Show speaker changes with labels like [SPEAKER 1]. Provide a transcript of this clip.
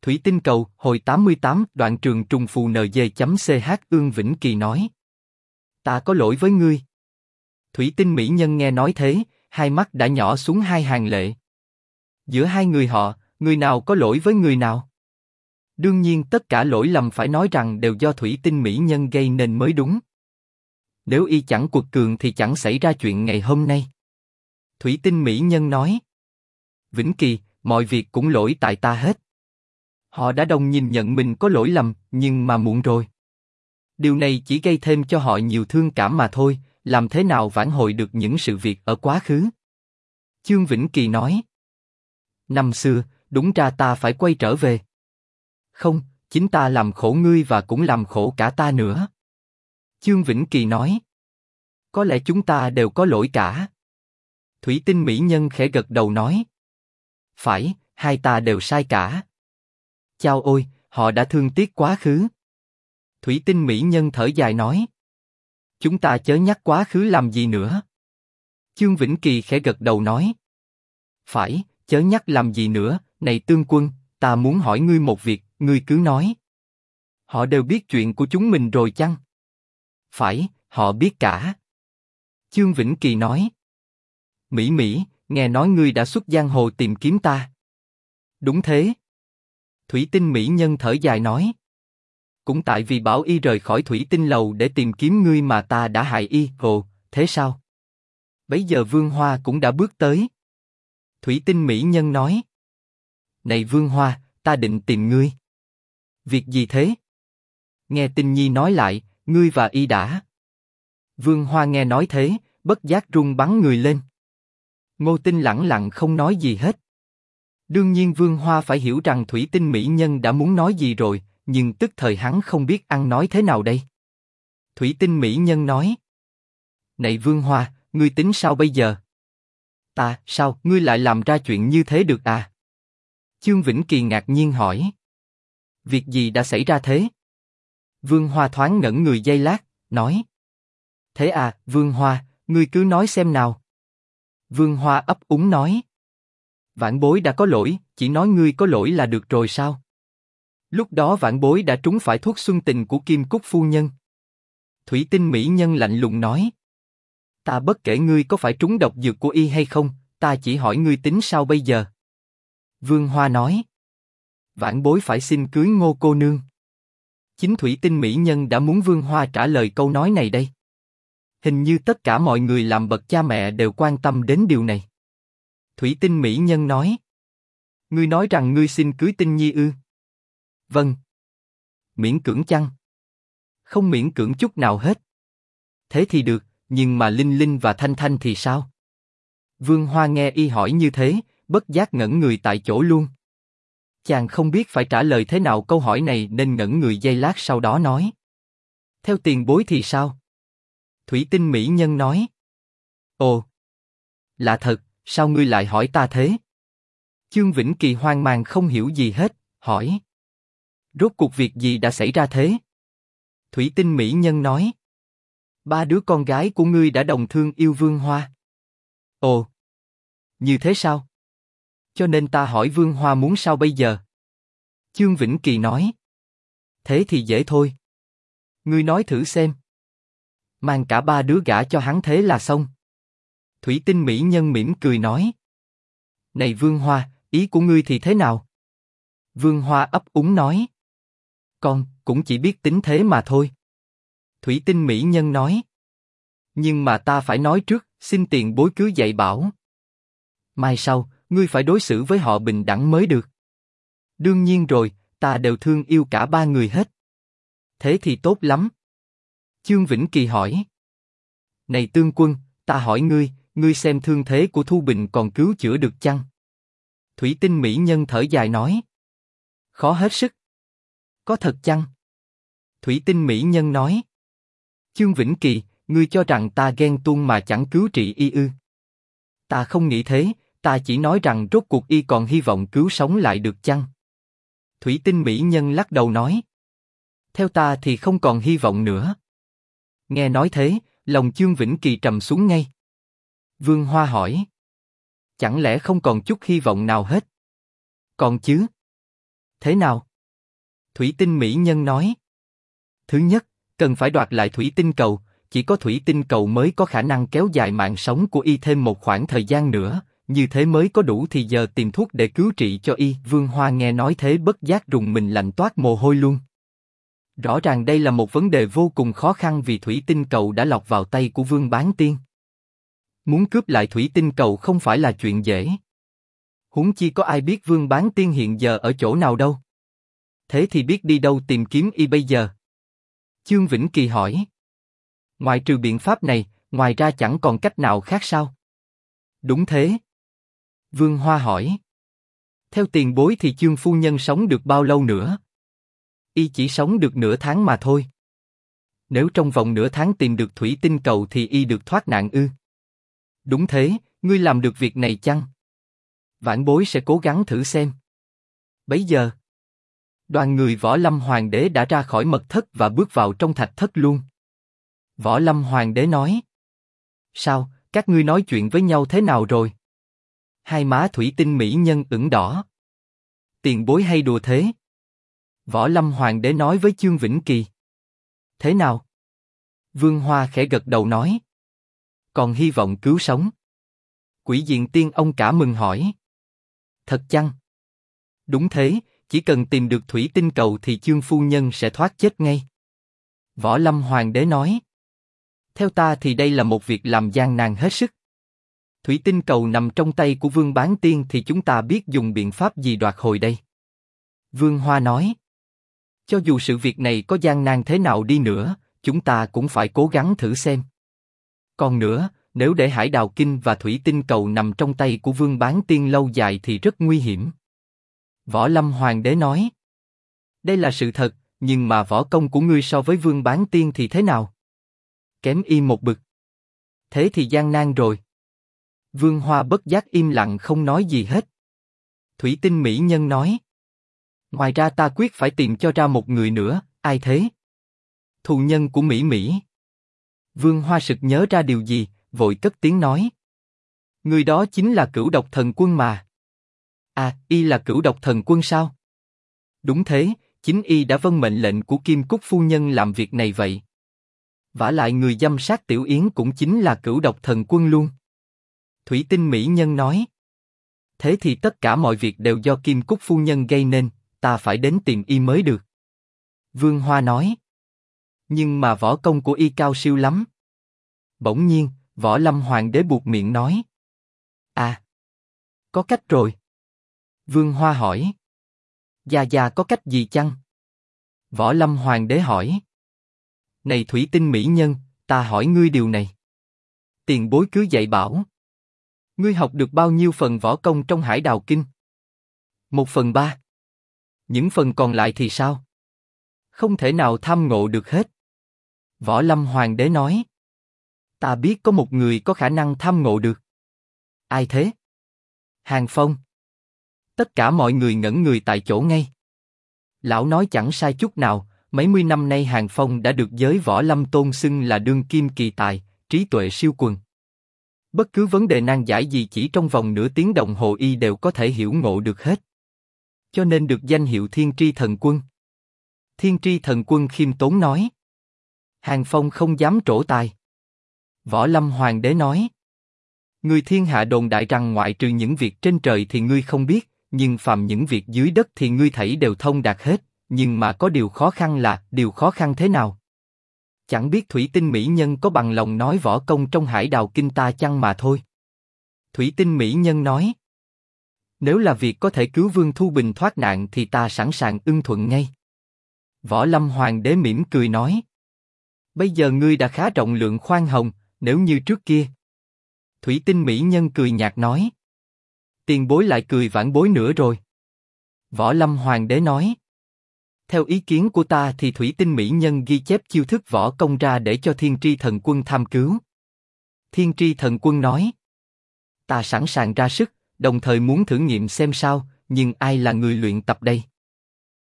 [SPEAKER 1] Thủy Tinh Cầu, hồi 88, đoạn trường trùng phù NG.ch Ương Vĩnh Kỳ nói. Ta có lỗi với ngươi. Thủy Tinh mỹ nhân nghe nói thế, hai mắt đã nhỏ xuống hai hàng lệ. Giữa hai người họ, người nào có lỗi với người nào? Đương nhiên tất cả lỗi lầm phải nói rằng đều do Thủy Tinh mỹ nhân gây nên mới đúng. Nếu y chẳng quật cường thì chẳng xảy ra chuyện ngày hôm nay. Thủy Tinh mỹ nhân nói. Vĩnh Kỳ, mọi việc cũng lỗi tại ta hết. Họ đã đồng nhìn nhận mình có lỗi lầm, nhưng mà muộn rồi. Điều này chỉ gây thêm cho họ nhiều thương cảm mà thôi, làm thế nào vãn hồi được những sự việc ở quá khứ? Chương Vĩnh Kỳ nói. Năm xưa, đúng ra ta phải quay trở về. Không, chính ta làm khổ ngươi và cũng làm khổ cả ta nữa. Chương Vĩnh Kỳ nói. Có lẽ chúng ta đều có lỗi cả. Thủy Tinh mỹ nhân khẽ gật đầu nói. Phải, hai ta đều sai cả. Chao ôi, họ đã thương tiếc quá khứ. Thủy Tinh mỹ nhân thở dài nói. Chúng ta chớ nhắc quá khứ làm gì nữa. Chương Vĩnh Kỳ khẽ gật đầu nói. Phải, chớ nhắc làm gì nữa, này tướng quân, ta muốn hỏi ngươi một việc, ngươi cứ nói. Họ đều biết chuyện của chúng mình rồi chăng? Phải, họ biết cả. Chương Vĩnh Kỳ nói. Mỹ Mỹ, nghe nói ngươi đã xuất giang hồ tìm kiếm ta. Đúng thế. Thủy Tinh mỹ nhân thở dài nói. Cũng tại vì bảo y rời khỏi Thủy Tinh lầu để tìm kiếm ngươi mà ta đã hại y. Ồ, thế sao? Bấy giờ Vương Hoa cũng đã bước tới. Thủy Tinh mỹ nhân nói. Này Vương Hoa, ta định tìm ngươi. Việc gì thế? Nghe Tinh Nhi nói lại, ngươi và y đã. Vương Hoa nghe nói thế, bất giác run bắn người lên. Ngô Tinh lẳng lặng không nói gì hết. Đương nhiên Vương Hoa phải hiểu rằng Thủy Tinh mỹ nhân đã muốn nói gì rồi, nhưng tức thời hắn không biết ăn nói thế nào đây. Thủy Tinh mỹ nhân nói. Này Vương Hoa, ngươi tính sao bây giờ? Ta, sao, ngươi lại làm ra chuyện như thế được à? Chương Vĩnh Kỳ ngạc nhiên hỏi. Việc gì đã xảy ra thế? Vương Hoa thoáng ngẩn người giây lát, nói. Thế à, Vương Hoa, ngươi cứ nói xem nào. Vương Hoa ấp úng nói. Vãn bối đã có lỗi, chỉ nói ngươi có lỗi là được rồi sao? Lúc đó vãn bối đã trúng phải thuốc xuân tình của Kim Cúc phu nhân. Thủy Tinh mỹ nhân lạnh lùng nói. Ta bất kể ngươi có phải trúng độc dược của y hay không, ta chỉ hỏi ngươi tính sao bây giờ? Vương Hoa nói. Vãn bối phải xin cưới Ngô cô nương. Chính Thủy Tinh mỹ nhân đã muốn Vương Hoa trả lời câu nói này đây. Hình như tất cả mọi người làm bậc cha mẹ đều quan tâm đến điều này. Thủy Tinh mỹ nhân nói. Ngươi nói rằng ngươi xin cưới Tinh Nhi ư? Vâng. Miễn cưỡng chăng? Không miễn cưỡng chút nào hết. Thế thì được, nhưng mà Linh Linh và Thanh Thanh thì sao? Vương Hoa nghe y hỏi như thế, bất giác ngẩn người tại chỗ luôn. Chàng không biết phải trả lời thế nào câu hỏi này nên ngẩn người giây lát sau đó nói. Theo tiền bối thì sao? Thủy Tinh mỹ nhân nói. Ồ, lạ thật, sao ngươi lại hỏi ta thế? Chương Vĩnh Kỳ hoang mang không hiểu gì hết, hỏi. Rốt cuộc việc gì đã xảy ra thế? Thủy Tinh mỹ nhân nói. Ba đứa con gái của ngươi đã đồng thương yêu Vương Hoa. Ồ, như thế sao? Cho nên ta hỏi Vương Hoa muốn sao bây giờ? Chương Vĩnh Kỳ nói. Thế thì dễ thôi. Ngươi nói thử xem. Mang cả ba đứa gả cho hắn thế là xong. Thủy Tinh mỹ nhân mỉm cười nói. Này Vương Hoa, ý của ngươi thì thế nào? Vương Hoa ấp úng nói. Con cũng chỉ biết tính thế mà thôi. Thủy Tinh mỹ nhân nói. Nhưng mà ta phải nói trước, xin tiền bối cứ dạy bảo. Mai sau, ngươi phải đối xử với họ bình đẳng mới được. Đương nhiên rồi, ta đều thương yêu cả ba người hết. Thế thì tốt lắm. Chương Vĩnh Kỳ hỏi. Này tướng quân, ta hỏi ngươi, ngươi xem thương thế của Thu Bình còn cứu chữa được chăng? Thủy Tinh mỹ nhân thở dài nói. Khó hết sức. Có thật chăng? Thủy Tinh mỹ nhân nói. Chương Vĩnh Kỳ, ngươi cho rằng ta ghen tuông mà chẳng cứu trị y ư? Ta không nghĩ thế, ta chỉ nói rằng rốt cuộc y còn hy vọng cứu sống lại được chăng? Thủy Tinh mỹ nhân lắc đầu nói. Theo ta thì không còn hy vọng nữa. Nghe nói thế, lòng Chương Vĩnh Kỳ trầm xuống ngay. Vương Hoa hỏi. Chẳng lẽ không còn chút hy vọng nào hết? Còn chứ. Thế nào? Thủy tinh mỹ nhân nói. Thứ nhất, cần phải đoạt lại thủy tinh cầu, chỉ có thủy tinh cầu mới có khả năng kéo dài mạng sống của y thêm một khoảng thời gian nữa, như thế mới có đủ thì giờ tìm thuốc để cứu trị cho y. Vương Hoa nghe nói thế bất giác rùng mình lạnh toát mồ hôi luôn. Rõ ràng đây là một vấn đề vô cùng khó khăn vì thủy tinh cầu đã lọt vào tay của Vương Bán Tiên. Muốn cướp lại thủy tinh cầu không phải là chuyện dễ. Huống chi có ai biết Vương Bán Tiên hiện giờ ở chỗ nào đâu. Thế thì biết đi đâu tìm kiếm y bây giờ? Chương Vĩnh Kỳ hỏi. Ngoài trừ biện pháp này, ngoài ra chẳng còn cách nào khác sao? Đúng thế. Vương Hoa hỏi. Theo tiền bối thì Chương phu nhân sống được bao lâu nữa? Y chỉ sống được nửa tháng mà thôi. Nếu trong vòng nửa tháng tìm được thủy tinh cầu thì y được thoát nạn ư? Đúng thế, ngươi làm được việc này chăng? Vãn bối sẽ cố gắng thử xem. Bấy giờ, đoàn người Võ Lâm Hoàng đế đã ra khỏi mật thất và bước vào trong thạch thất luôn. Võ Lâm Hoàng đế nói. Sao, các ngươi nói chuyện với nhau thế nào rồi? Hai má thủy tinh mỹ nhân ửng đỏ. Tiền bối hay đùa thế? Võ Lâm Hoàng đế nói với Chương Vĩnh Kỳ. Thế nào? Vương Hoa khẽ gật đầu nói. Còn hy vọng cứu sống. Quỷ Diện Tiên ông cả mừng hỏi. Thật chăng? Đúng thế, chỉ cần tìm được thủy tinh cầu thì Chương phu nhân sẽ thoát chết ngay. Võ Lâm Hoàng đế nói. Theo ta thì đây là một việc làm gian nan hết sức. Thủy tinh cầu nằm trong tay của Vương Bán Tiên thì chúng ta biết dùng biện pháp gì đoạt hồi đây? Vương Hoa nói. Cho dù sự việc này có gian nan thế nào đi nữa, chúng ta cũng phải cố gắng thử xem. Còn nữa, nếu để Hải Đào Kinh và thủy tinh cầu nằm trong tay của Vương Bán Tiên lâu dài thì rất nguy hiểm. Võ Lâm Hoàng đế nói. Đây là sự thật, nhưng mà võ công của ngươi so với Vương Bán Tiên thì thế nào? Kém y một bậc. Thế thì gian nan rồi. Vương Hoa bất giác im lặng không nói gì hết. Thủy tinh mỹ nhân nói. Ngoài ra ta quyết phải tìm cho ra một người nữa, ai thế? Thù nhân của Mỹ Mỹ. Vương Hoa sực nhớ ra điều gì, vội cất tiếng nói. Người đó chính là Cửu Độc Thần Quân mà. À, y là Cửu Độc Thần Quân sao? Đúng thế, chính y đã vâng mệnh lệnh của Kim Cúc phu nhân làm việc này vậy. Vả lại người giám sát Tiểu Yến cũng chính là Cửu Độc Thần Quân luôn. Thủy tinh mỹ nhân nói. Thế thì tất cả mọi việc đều do Kim Cúc phu nhân gây nên, ta phải đến tìm y mới được. Vương Hoa nói. Nhưng mà võ công của y cao siêu lắm. Bỗng nhiên, Võ Lâm Hoàng đế buột miệng nói. À, có cách rồi. Vương Hoa hỏi. Gia có cách gì chăng? Võ Lâm Hoàng đế hỏi. Này thủy tinh mỹ nhân, ta hỏi ngươi điều này. Tiền bối cứ dạy bảo. Ngươi học được bao nhiêu phần võ công trong Hải Đào Kinh? 1/3. Những phần còn lại thì sao? Không thể nào tham ngộ được hết. Võ Lâm Hoàng đế nói. Ta biết có một người có khả năng tham ngộ được. Ai thế? Hàng Phong. Tất cả mọi người ngẩn người tại chỗ ngay. Lão nói chẳng sai chút nào, mấy mươi năm nay Hàng Phong đã được giới võ lâm tôn xưng là đương kim kỳ tài, trí tuệ siêu quần. Bất cứ vấn đề nan giải gì chỉ trong vòng nửa tiếng đồng hồ y đều có thể hiểu ngộ được hết. Cho nên được danh hiệu Thiên Tri Thần Quân. Thiên Tri Thần Quân khiêm tốn nói. Hàng Phong không dám trổ tài. Võ Lâm Hoàng đế nói. Người thiên hạ đồn đại rằng ngoại trừ những việc trên trời thì ngươi không biết, nhưng phàm những việc dưới đất thì ngươi thảy đều thông đạt hết, nhưng mà có điều khó khăn là, điều khó khăn thế nào? Chẳng biết thủy tinh mỹ nhân có bằng lòng nói võ công trong Hải Đào Kinh ta chăng mà thôi. Thủy tinh mỹ nhân nói. Nếu là việc có thể cứu Vương Thu Bình thoát nạn thì ta sẵn sàng ưng thuận ngay. Võ Lâm Hoàng đế mỉm cười nói. Bây giờ ngươi đã khá rộng lượng khoan hồng, nếu như trước kia. Thủy tinh mỹ nhân cười nhạt nói. Tiền bối lại cười vãn bối nữa rồi. Võ Lâm Hoàng đế nói. Theo ý kiến của ta thì thủy tinh mỹ nhân ghi chép chiêu thức võ công ra để cho Thiên Tri Thần Quân tham cứu. Thiên Tri Thần Quân nói. Ta sẵn sàng ra sức, đồng thời muốn thử nghiệm xem sao, nhưng ai là người luyện tập đây?